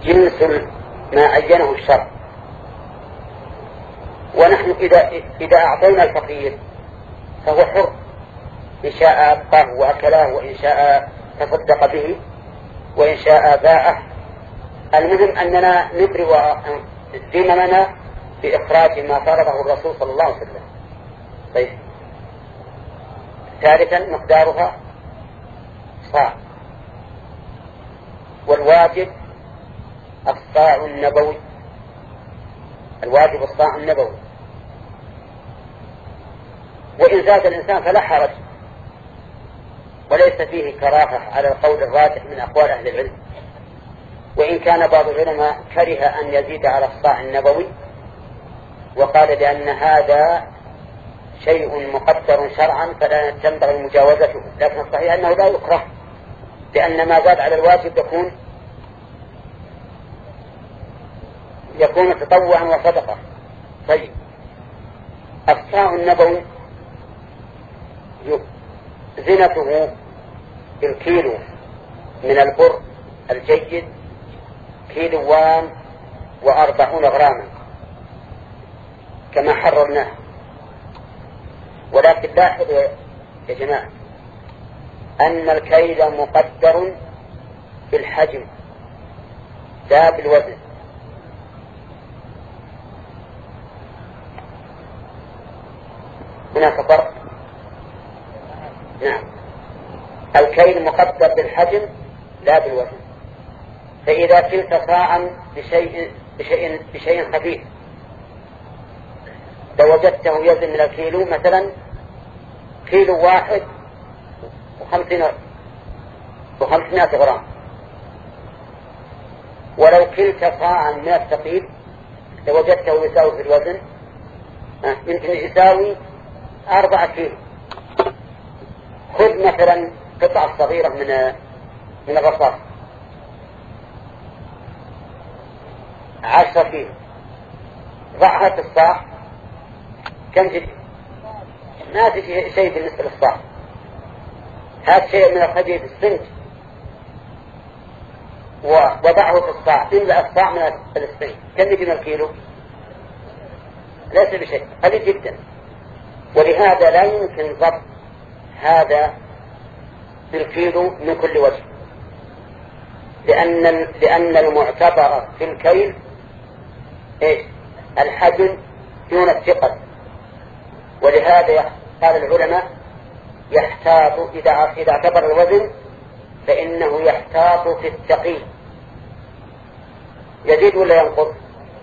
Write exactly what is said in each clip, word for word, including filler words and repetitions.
جنس ما عينه الشرع. ونحن إذا, إذا أعطينا الفقير فهو حر، إن شاء أبقاه وأكله، وإن شاء تصدق به، وإن شاء باعه. المهم أننا نبرئ ذممنا بإخراج ما فرضه الرسول صلى الله عليه وسلم. طيب. ثالثا مقدارها صاع، والواجب الصاع النبوي، الواجب الصاع النبوي. وإن زاد الإنسان فلا حرج، وليس فيه كراهة على القول الراجح من أقوال أهل العلم. وإن كان بعض العلماء كره أن يزيد على الصاع النبوي، وقال لأن هذا شيء مقدر شرعا فلا تنبغي مجاوزته، لكن الصحيح أنه لا يكره، لأن ما زاد على الواجب يكون يكون تطوعا وصدقة. طيب. الصاع النبوي زنته بالكيلو من البر الجيد كيلوان وأربعون غراما كما حررناه. ولكن لاحظوا يا جماعة أن الكيل مقدر بالحجم لا بالوزن. هناك فرق. نعم، الكيل مقدر بالحجم لا بالوزن. فإذا كلت صاعا بشيء بشيء بشيء خفيف لو وجدته يزن من الكيلو مثلا كيلو واحد وخمسين وخمسمائة غرام، ولو كلت صاعا من الثقيل لو وجدته يساوي في الوزن يمكن يساوي أربعة كيلو. خذ مثلا قطعة صغيرة من من الرصاص عشرة كيلو، ضعها في الصاع كم تجي؟ ما تجي شيء بالنسبة للصاع. هذا شيء من الخديد السنج ووضعه في الصاع، إلا الصاع من السنج كم يجي من الكيلو؟ ليس بشيء، قليل جدا. ولهذا لا يمكن ضبط هذا بالكيلو من كل وجه، لأن لأن المعتبر في الكيل إيش؟ الحجم دون الثقل. ولهذا قال العلماء يحتاط إذا إذا اعتبر الوزن فإنه يحتاط في الثقيل. يزيد ولا ينقص؟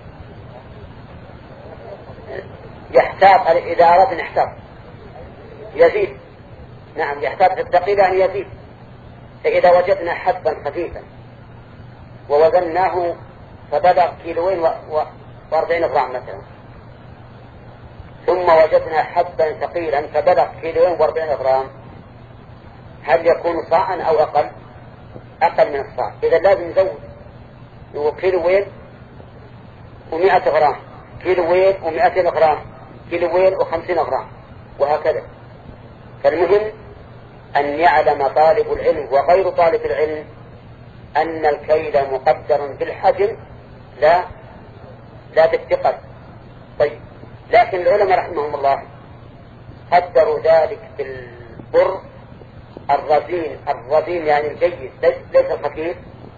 يحتاط إذا أراد أن يحتاط يزيد. نعم، يحتاط في الثقيل يعني يزيد. فإذا وجدنا حبا خفيفا ووزناه فبلغ كيلوين وأربعين غرام مثلا، ثم وجدنا حبا ثقيلا فبلغ كيلوين وأربعين غرام، هل يكون صاعا أو أقل؟ أقل من الصاع. إذا لازم نزود، هو كيلوين ومائة غرام، كيلوين ومائتين غرام، كيلوين وخمسين غرام، وهكذا. فالمهم أن يعلم طالب العلم وغير طالب العلم أن الكيل مقدر بالحجم لا لا بالثقل. طيب، لكن العلماء رحمهم الله قدروا ذلك بالبر الرزين، الرزين يعني الجيد ليس الخفيف،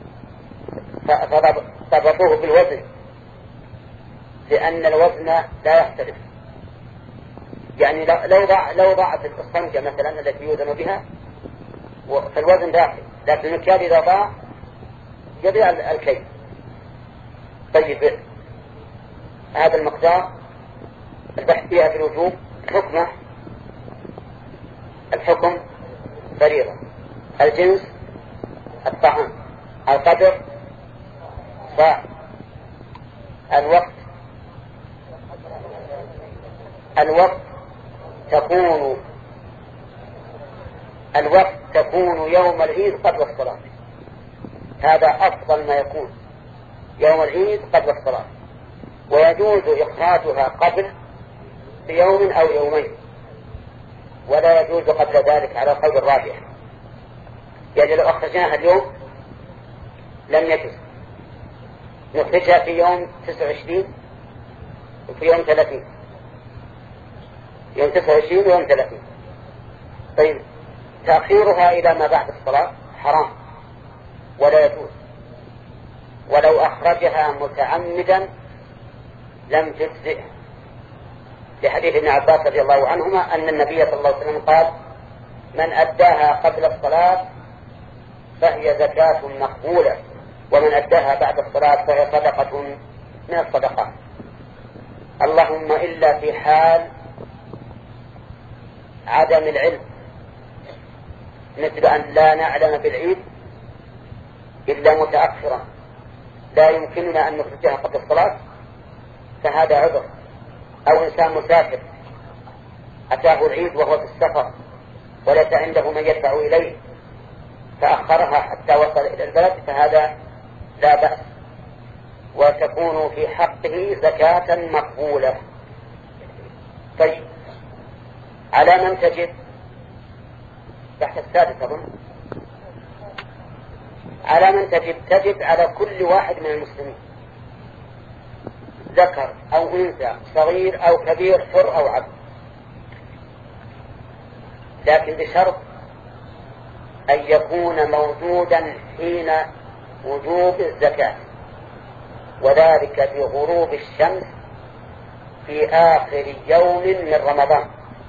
فضبطوه بالوزن، لأن الوزن لا يختلف. يعني لو ضع لو ضعت الصنجة مثلا التي يوزن بها فالوزن داخل، لكن المكيال إذا ضاع يضيع الكيل. طيب، هذا المقدار البحث فيها في الوجوب. حكمه الحكم فريضة، الجنس الطعام، القدر صاع، الوقت الوقت تكون الوقت تكون يوم العيد قبل الصلاة. هذا أفضل ما يكون يوم العيد قبل الصلاة، ويجوز إخراجها قبل بيوم أو يومين، ولا يجوز قبل ذلك على القول الراجح. يعني لو أخرجناها اليوم لم يجوز، نخرجها في يوم تسعة وعشرين وفي يوم ثلاثين، يوم تسعة وعشرين ويوم ثلاثين. طيب تأخيرها إلى ما بعد الصلاة حرام ولا يجوز، ولو أخرجها متعمدا لم تجزئه، لحديث ابن عباس رضي الله عنهما أن النبي صلى الله عليه وسلم قال: من أداها قبل الصلاة فهي زكاة مقبولة، ومن أداها بعد الصلاة فهي صدقة من الصدقات. اللهم إلا في حال عدم العلم، مثل أن لا نعلم بالعيد إلا متأخرا لا يمكننا أن نخرجها قبل الصلاة، فهذا عذر. أو إنسان مسافر أتاه العيد وهو في السفر وليس عنده من يدفع إليه فأخرها حتى وصل إلى البلد، فهذا لا بأس، وتكون في حقه زكاة مقبولة. طيب على من تجب؟ تحت السادس أظن. على من تجب؟ تجب على كل واحد من المسلمين، ذكر أو أنثى، صغير أو كبير، حر أو عبد، لكن بشرط أن يكون موجودا حين وجوب الزكاة، وذلك بغروب الشمس في آخر يوم من رمضان.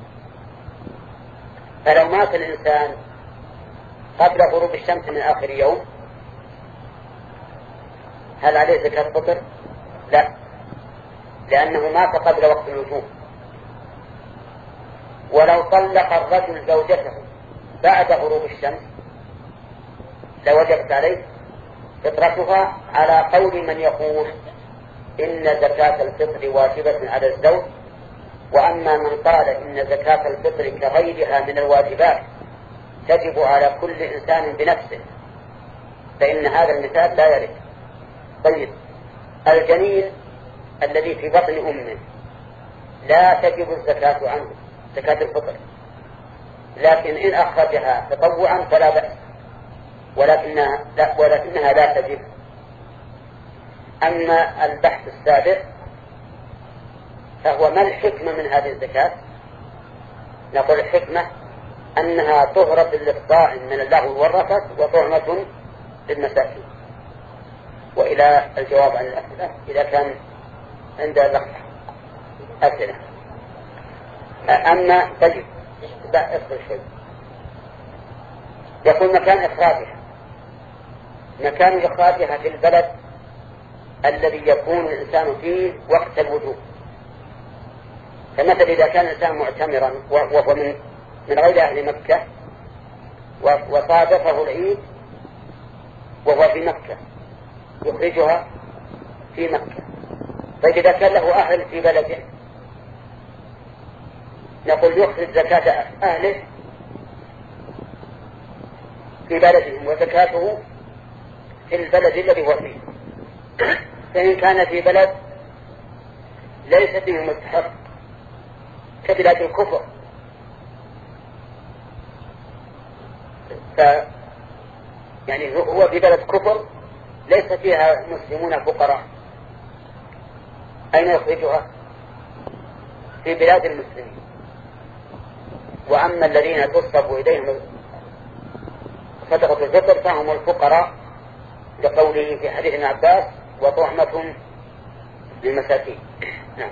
فلو مات الإنسان قبل غروب الشمس من آخر يوم هل عليه زكاة فطر؟ لا، لأنه مات قبل وقت الوجوب. ولو طلق الرجل زوجته بعد غروب الشمس لوجبت عليه فطرتها، على قول من يقول إن زكاة الفطر واجبة على الزوج. وأما من قال إن زكاة الفطر كغيرها من الواجبات تجب على كل إنسان بنفسه، فإن هذا المثال لا يرد. طيب الجنين الذي في بطن أمه لا تجب الزكاة عنه زكاة الفطر، لكن إن أخرجها تطوعا فلا بأس، ولكنها لا, ولكنها لا تجب. أما البحث السابق فهو ما الحكمة من هذه الزكاة؟ نقول الحكمة أنها طهرة للصائم من اللغو والرفث وطعمة للمساكين. وإلى الجواب عن الأسئلة إذا كان عند الأخ أسئلة. أما طيب أصل شيء يكون مكان إخراجها، مكان إخراجها في البلد الذي يكون الإنسان فيه وقت الوجوب. فمثل إذا كان الإنسان معتمرا وهو من من غير أهل مكة وصادفه العيد وهو في مكة يخرجها في مكة. طيب إذا كان له أهل في بلده نقول يخرج زكاة أهله في بلدهم وزكاته في البلد الذي هو فيه. فإن كان في بلد ليس فيه مستحق كبلاد الكفر ف يعني هو في بلد كفر ليس فيها مسلمون فقراء، أين يخرجها؟ في بلاد المسلمين. وأما الذين تصب إليهم صدقة الفطر فهم الفقراء، لقوله في حديث ابن عباس وطعمة للمساكين. نعم.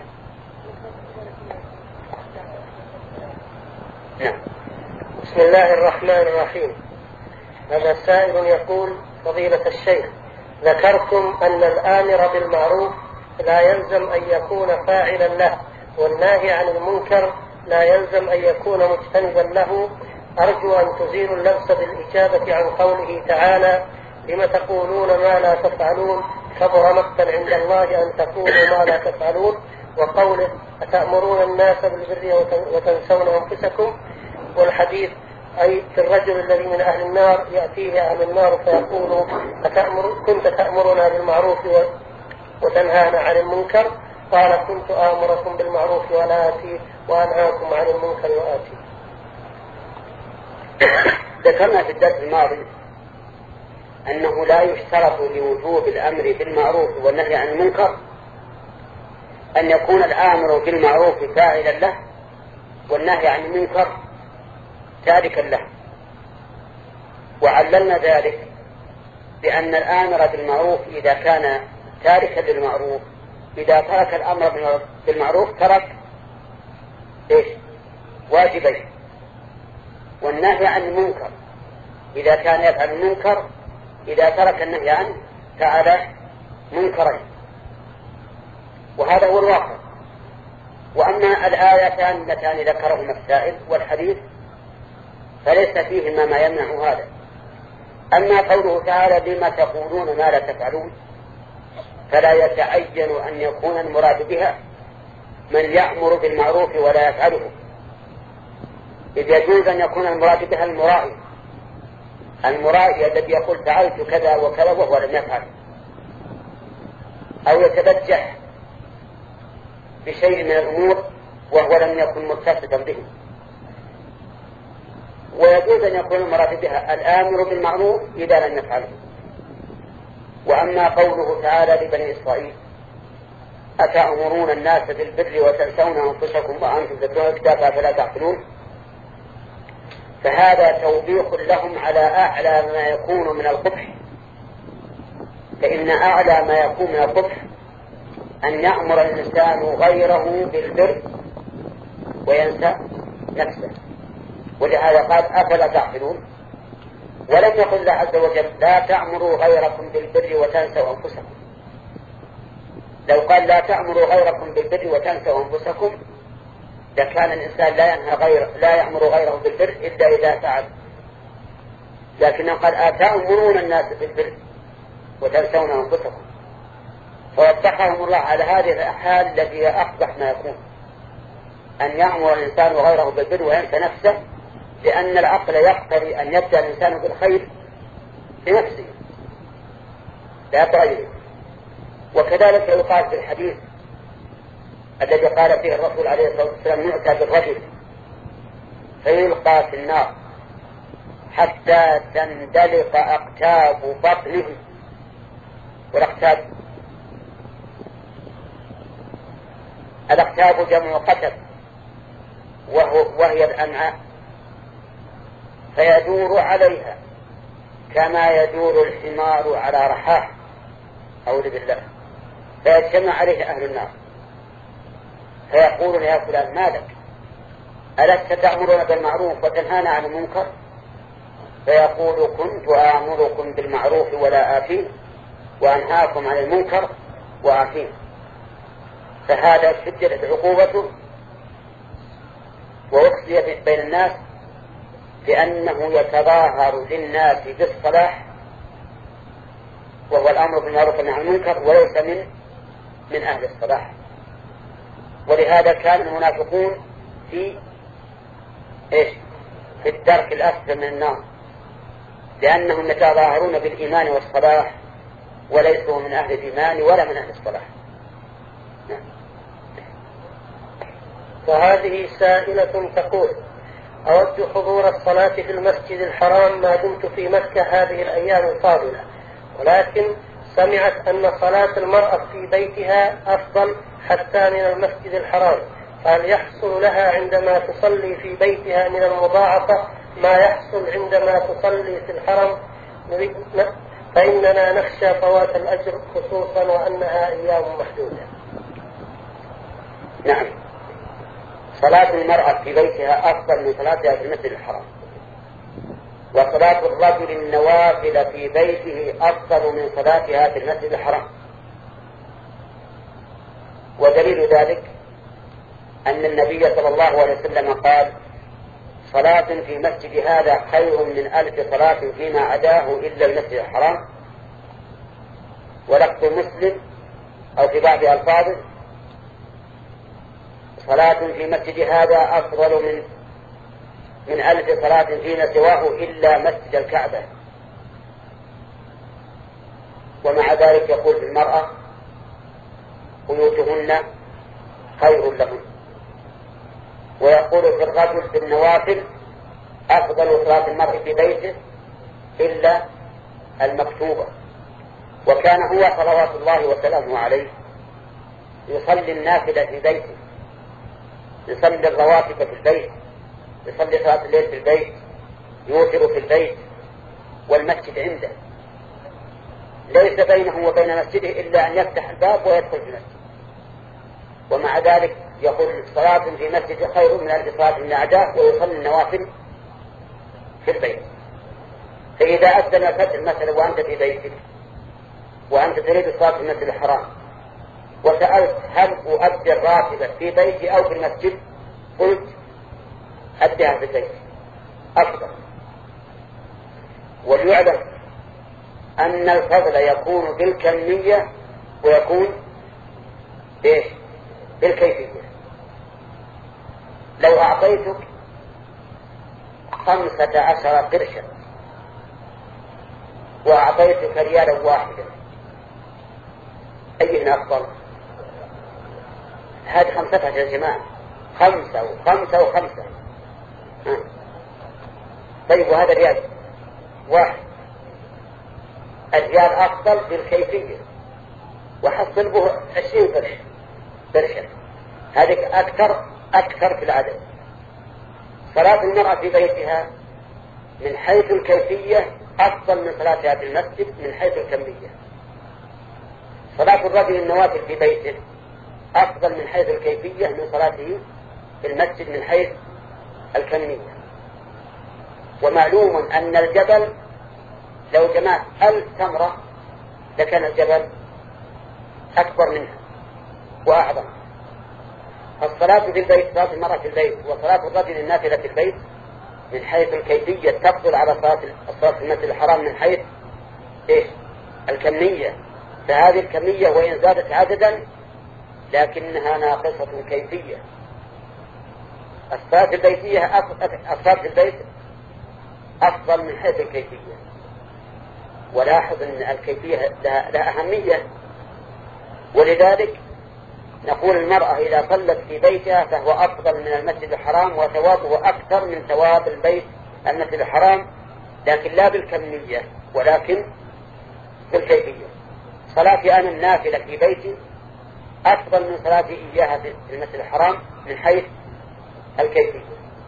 نعم. بسم الله الرحمن الرحيم. هذا سائل يقول: فضيلة الشيخ، ذكرتم أن الآمر بالمعروف لا يلزم أن يكون فاعلا له، والناهي عن المنكر لا يلزم أن يكون مجتنبا له. أرجو أن تزيلوا اللبس بالإجابة عن قوله تعالى: لم تقولون ما لا تفعلون كبر مقتا عند الله أن تقولوا ما لا تفعلون، وقوله: أتأمرون الناس بالبر وتنسون أنفسكم. والحديث أي في الرجل الذي من أهل النار يأتيه أهل النار فيقول: أتأمر كنت تأمرنا بالمعروف وتنهانا عن المنكر؟ قال: كنت آمركم بالمعروف ولا آتي وأنهاكم عن المنكر وآتي. ذكرنا في الدرس الماضي أنه لا يشترط لوجوب الأمر بالمعروف والنهي عن المنكر أن يكون الآمر بالمعروف فاعلا له والنهي عن المنكر تاركا له. وعللنا ذلك بأن الآمر بالمعروف إذا كان تاركا للمعروف إذا ترك الأمر بالمعروف ترك إيش؟ واجبين. والنهي عن المنكر إذا كان يفعل المنكر إذا ترك النهي عنه فعل منكرين، وهذا هو الواقع. وأما الآيتان اللتان ذكرهما السائل والحديث فليس فيهما ما يمنع هذا. أما قوله تعالى لما تقولون ما لا تفعلون فلا يتعين أن يكون المراد بها من يأمر بالمعروف ولا يفعله، إذ يجوز أن يكون المراد بها المرائي المرائي الذي يقول فعلت كذا وكذا وهو لم يفعل، أو يتبجح بشيء من الأمور وهو لم يكن متصفا به. ويجوز أن يكون المراد بها الآمر بالمعروف إذا لم يفعله. وأما قوله تعالى لبني إسرائيل أتأمرون الناس بالبر وتنسون أنفسكم وأنتم تتلون الكتاب فلا تعقلون، فهذا توبيخ لهم على أعلى ما يكون من القبح. فإن أعلى ما يكون من القبح أن يأمر الإنسان غيره بالبر وينسى نفسه. ولهذا قال أفلا تعقلون، ولم يقل الله عز وجل لا تأمروا غيركم بالبر وتنسوا أنفسكم. لو قال لا تأمروا غيركم بالبر وتنسوا أنفسكم لكان الإنسان لا ينهى غير لا يأمر غيره بالبر إلا إذا فعل، لكنه قال أتأمرون الناس بالبر وتنسون أنفسكم، فوضحهم الله على هذه الحال التي هي أقبح ما يكون، أن يأمر الإنسان غيره بالبر وينسى نفسه، لأن العقل يقتضي أن يبدأ الإنسان بالخير بنفسه لا بغيره. وكذلك يقال في الحديث الذي قال فيه الرسول عليه الصلاة والسلام يؤتى بالرجل فيلقى في النار حتى تندلق أقتاب بطنه. والأقتاب الأقتاب جمع قتب وهي الأمعاء، فيدور عليها كما يدور الحمار على رحاه أعوذ بالله، فيجتمع عليه أهل النار فيقولون يا فلان ما لك ألست تأمرون بالمعروف وتنهانا عن المنكر؟ فيقول كنت آمركم بالمعروف ولا آتيه وأنهاكم عن المنكر وآتيه. فهذا شدت عقوبته وأقصي بين الناس لأنه يتظاهر للناس بالصلاح وهو الأمر بالمعروف والنهي عن المنكر وليس من من أهل الصلاح. ولهذا كان المنافقون في إيش؟ في الدرك الأسفل من النار، لأنهم يتظاهرون بالإيمان والصلاح وليسوا من أهل الإيمان ولا من أهل الصلاح. نعم. وهذه سائلة تقول أود حضور الصلاة في المسجد الحرام ما دمت في مكة هذه الأيام الفاضلة، ولكن سمعت أن صلاة المرأة في بيتها أفضل حتى من المسجد الحرام، فهل يحصل لها عندما تصلي في بيتها من المضاعفة ما يحصل عندما تصلي في الحرم؟ فإننا نخشى فوات الأجر خصوصا وأنها أيام محدودة. نعم، صلاة المرأة في بيتها أفضل من صلاتها في المسجد الحرام، وصلاة الرجل النوافل في بيته أفضل من صلاتها في المسجد الحرام. ودليل ذلك أن النبي صلى الله عليه وسلم قال صلاة في مسجد هذا خير من ألف صلاة فيما عداه إلا المسجد الحرام. ولفظ مسلم أو في بعض ألفاظه صلاة في مسجد هذا أفضل من من ألف صلاة فيما سواه إلا مسجد الكعبة. ومع ذلك يقول في المرأة بيوتهن خير لهن، ويقول في الرجل بالنوافل أفضل صلاة المرء في بيته إلا المكتوبة. وكان هو صلوات الله وسلامه عليه يصلي النافلة في بيته، يصلي الرواتب في البيت، يصلي صلاة الليل في البيت، يوتر في البيت، والمسجد عنده ليس بينه وبين مسجده إلا أن يفتح الباب ويدخل في المسجد. ومع ذلك يقول صلاة في مسجد خير من ألف صلاة من أعداء، ويصلي النوافل في البيت. فإذا أذن الفجر مثلا وأنت في بيتك وأنت تريد الصلاة في المسجد الحرام وسألت هل أؤدي الراتبة في بيتي أو في المسجد، قلت أديها في البيت أفضل. وليعلم أن الفضل يكون بالكمية ويكون إيش؟ بالكيفية. لو أعطيتك خمسة عشر قرشا وأعطيتك ريالا واحدا، أيهما أفضل؟ هذه خمسة عشر يا جماعة، خمسة وخمسة وخمسة. ها. طيب وهذا ريال واحد، الريال أفضل بالكيفية، وحصل به عشرين قرش قرشا، هذه أكثر أكثر في العدد. صلاة المرأة في بيتها من حيث الكيفية أفضل من صلاتها في المسجد من حيث الكمية. صلاة الرجل النوافل في بيته أفضل من حيث الكيفية من صلاته في المسجد من حيث الكمية. ومعلوم أن الجبل لو جمعت ألف تمرة لكان الجبل أكبر منها وأعظم. الصلاة في البيت، صلاة المرأة في البيت وصلاة الرجل النافلة في البيت من حيث الكيفية تفضل على صلاة الصلاة في المسجد الحرام من حيث إيش؟ الكمية. فهذه الكمية وإن زادت عددا لكنها ناقصة كيفية. الصلاة البيتية الصلاة في البيت أفضل من حيث الكيفية. ولاحظ أن الكيفية لها أهمية، ولذلك نقول المرأة إذا صلت في بيتها فهو أفضل من المسجد الحرام وثوابه أكثر من ثواب البيت المسجد الحرام، لكن لا بالكمية ولكن بالكيفية. صلاتي أنا النافلة في بيتي أفضل من صلاتي إياها في المسجد الحرام من حيث الكيفية،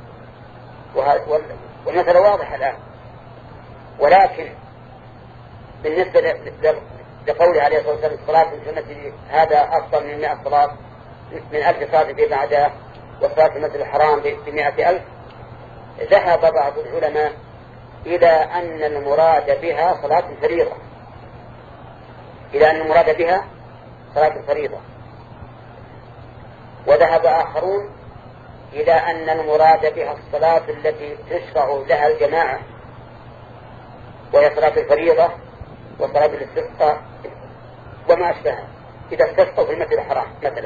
والمثل واضح الآن. ولكن بالنسبة لقوله عليه الصلاة والسلام الصلاة في المسجد هذا أفضل من مئة صلاة من ألف صلاة في بعدها، والصلاة في المسجد الحرام بمئة ألف، ذهب بعض العلماء إلى أن المراد بها صلاة الفريضة، إلى أن المراد بها صلاة الفريضة. وذهب آخرون إلى أن المراد بها الصلاة التي تشرع لها الجماعة، وهي صلاة الفريضة وصلاة الاستسقاء وما أشبهها إذا استسقوا في المسجد الحرام مثلا.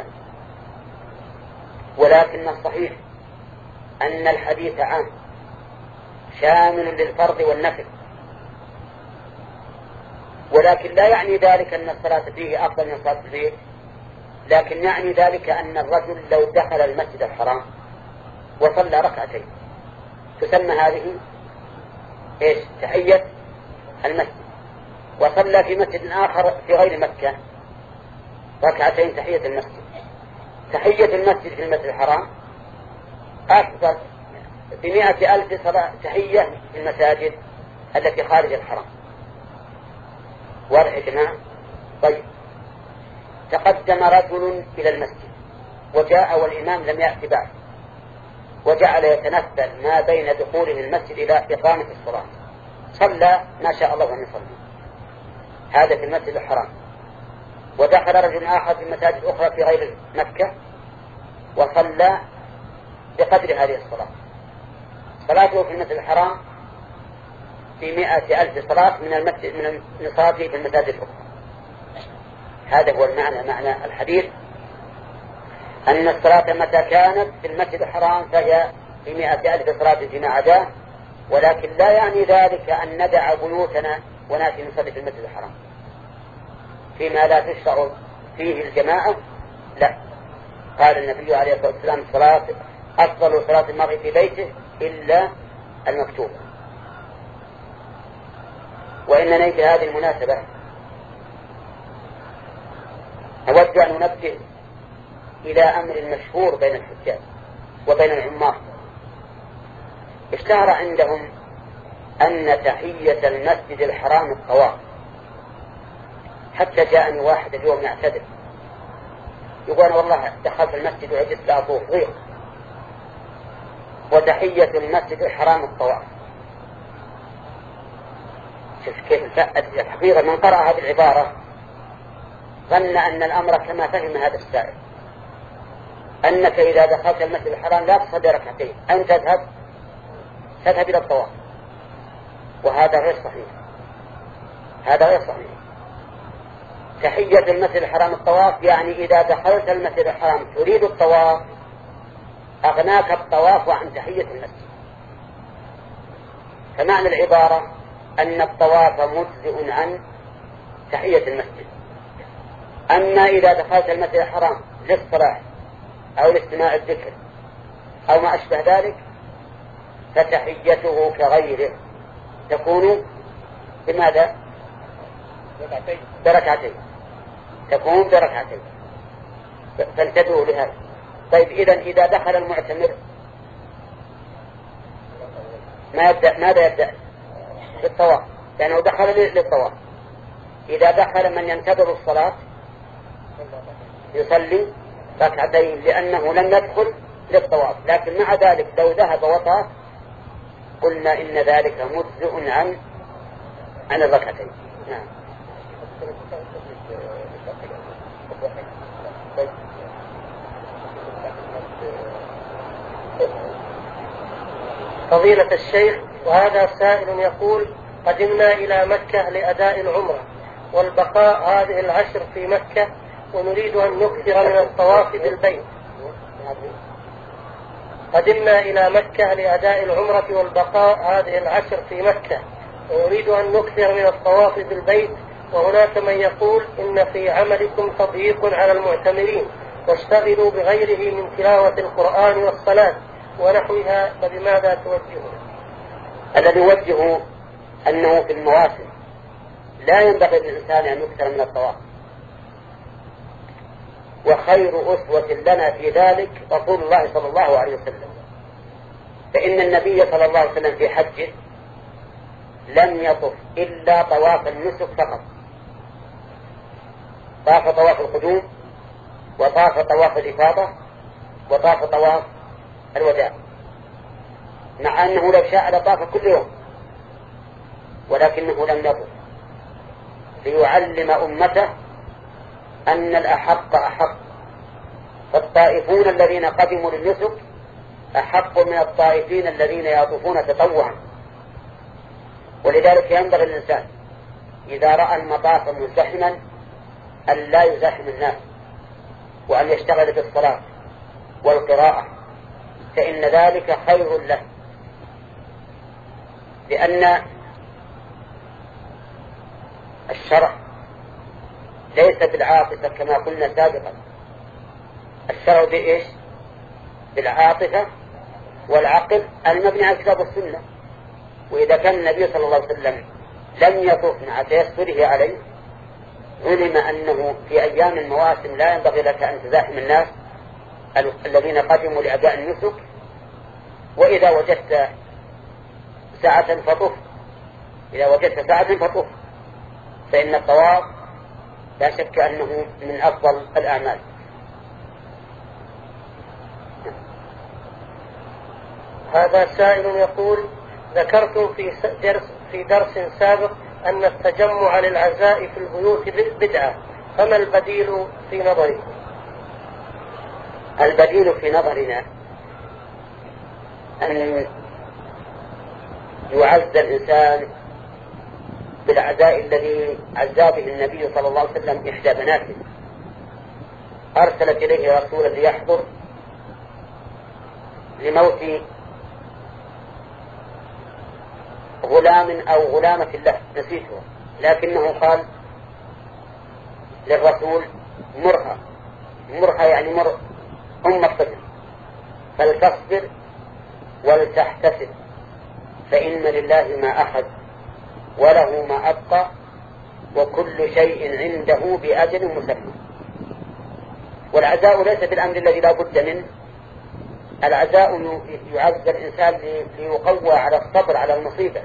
ولكن الصحيح أن الحديث عام شامل للفرض والنفل، ولكن لا يعني ذلك أن الصلاة فيه أفضل من صلاة البيت، لكن يعني ذلك أن الرجل لو دخل المسجد الحرام وصلى ركعتين تسمى هذه إيش؟ تحية المسجد، وصلى في مسجد آخر في غير مكة ركعتين تحية المسجد. تحية المسجد في المسجد الحرام أفضل بمئة ألف صلاة تحية في المساجد التي خارج الحرام. واضح يا جماعة؟ طيب، تقدم رجل إلى المسجد وجاء والإمام لم يأتي بعد، وجعل يتنفل ما بين دخوله المسجد إلى إقامة الصلاة، صلى ما شاء الله أن يصلي، هذا في المسجد الحرام. ودخل رجل آخر في مساجد أخرى في غير مكة وصلى بقدر هذه الصلاة، صلاته في المسجد الحرام في مئة ألف صلاة من المسجد من صلاته في المساجد الأخرى. هذا هو المعنى، معنى الحديث أن الصلاة متى كانت في المسجد الحرام فهي في مئة ألف صلاة فيما عداه، ولكن لا يعني ذلك أن ندع بيوتنا ونأتي نصلي في المسجد الحرام فيما لا تشرع فيه الجماعة. لا، قال النبي عليه الصلاة والسلام صلاة أفضل صلاة المرء في بيته إلا المكتوبة. وإنني في هذه المناسبة أود أن أنبه إلى أمر مشهور بين الحجاج وبين العمار. اشتهر عندهم أن تحية المسجد الحرام الطواف، حتى جاءني واحد اليوم يعتذر يقول والله دخلت المسجد وعجزت أطوف ضيق، وتحية المسجد الحرام الطواف. شوف كيف الحقيقة من قرأ هذه العبارة ظن أن الأمر كما فهم هذا السائل، أنك إذا دخلت المسجد الحرام لا تصلي ركعتين، أن تذهب تذهب إلى الطواف، وهذا غير صحيح. هذا غير صحيح. تحية المسجد الحرام الطواف يعني إذا دخلت المسجد الحرام تريد الطواف أغناك الطواف عن تحية المسجد. فمعنى العبارة أن الطواف مجزئ عن تحية المسجد. أما إذا دخلت المسجد الحرام للصلاة أو لاستماع الذكر أو ما أشبه ذلك فتحيته كغيره تكون بماذا؟ بركعتين. تكون بركعتين. فانتبهوا لهذا. طيب إذن إذا دخل المعتمر ما يبدأ ماذا يبدأ؟ بالطواف، لأنه دخل للطواف. إذا دخل من ينتظر الصلاة يصلي ركعتين لأنه لم يدخل للطواف، لكن مع ذلك لو ذهب وطاف قلنا إن ذلك مجزئ عن عن الركعتين. نعم. فضيلة الشيخ، وهذا سائل يقول: قدمنا إلى مكة لأداء العمرة والبقاء هذه العشر في مكة، ونريد أن نكثر من الطواف بالبيت. قدمنا إلى مكة لأداء العمرة والبقاء هذه العشر في مكة، ونريد أن نكثر من الطواف بالبيت، وهناك من يقول إن في عملكم تضييق على المعتمرين واشتغلوا بغيره من تلاوة القرآن والصلاة ونحوها، فبماذا توجهون؟ الذي يوجه أنه في المواسم لا ينبغي للإنسان أن يكثر من الطواف، وخير أسوة لنا في ذلك رسول الله صلى الله عليه وسلم، فإن النبي صلى الله عليه وسلم في حجه لم يطف إلا طواف النسك فقط. طاف طواف القدوم، وطاف طواف الإفاضة، وطاف طواف الوداع، مع أنه لو شاء لطاف كل يوم، ولكنه لم يطف ليعلم أمته أن الأحق أحق، فالطائفون الذين قدموا للنسك أحق من الطائفين الذين يطوفون تطوعا. ولذلك ينبغي الإنسان إذا رأى المطاف مزدحما أن لا يزاحم الناس، وأن يشتغل بالصلاة والقراءة، فإن ذلك خير له، لأن الشرع ليس بالعاطفة كما قلنا سابقا. الشرع بإيش؟ بالعاطفة والعقل المبني على الكتاب والسنة. وإذا كان النبي صلى الله عليه وسلم لم يطف مع تيسره عليه علم أنه في أيام المواسم لا ينبغي لك أن تزاحم الناس الذين قدموا لأداء النسك، وإذا وجدت ساعة فطف، إذا وجدت ساعة فطف، فإن الطواف لا شك أنه من أفضل الأعمال. هذا سائل يقول: ذكرتم في درس في درس سابق أن التجمع للعزاء في البيوت بدعة، فما البديل في نظركم؟ البديل في نظرنا أن يعز الإنسان بالعزاء الذي عزى به النبي صلى الله عليه وسلم إحدى بناته، أرسلت إليه رسولا ليحضر لموت غلام أو غلامة له نسيته، لكنه قال للرسول: مرها مرها يعني مر أم الطفل، فلتصبر ولتحتسب، فإن لله ما أخذ وله ما أبقى وكل شيء عنده بأجل مسمى. والعزاء ليس بالأمر الذي لا بد منه. العزاء يعز الإنسان ليقوى على الصبر على المصيبة،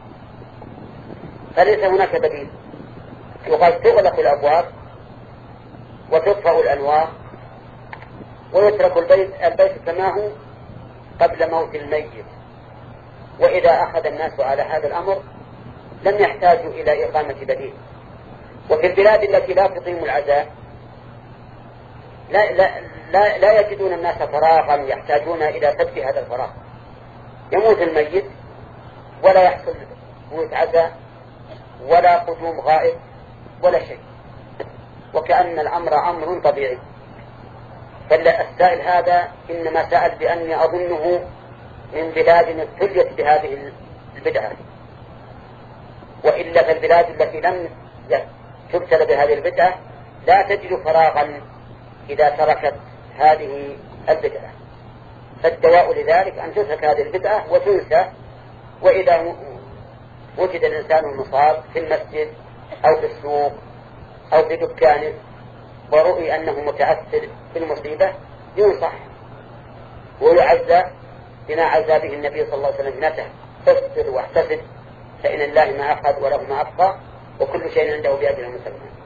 فليس هناك بديل. يقال تغلق الأبواب وتطفأ الأنوار ويترك البيت, البيت كما هو قبل موت الميت. وإذا أخذ الناس على هذا الأمر لم يحتاجوا إلى إقامة بديل. وفي البلاد التي لا تقيم العزاء لا, لا, لا, لا يجدون الناس فراغا يحتاجون إلى سد هذا الفراغ. يموت الميت ولا يحصل موت عزاء ولا قدوم غائب ولا شيء، وكأن الأمر أمر طبيعي. فالسائل هذا إنما سأل بأني أظنه من بلاد ابتليت بهذه البدعة، وإلا في البلاد التي لم تبتلى بهذه البدعة لا تجد فراغا إذا تركت هذه البدعة. فالدواء لذلك أن تترك هذه البدعة وتنسى. وإذا وجد الإنسان المصاب في المسجد أو في السوق أو في دكانه ورؤي أنه متأثر بالمصيبة ينصح ويعزى بما عزى به النبي صلى الله عليه وسلم ابنته: اصبر واحتسب فإن الله ما أخذ وله ما أبقى وكل شيء عنده بأجل مسمى.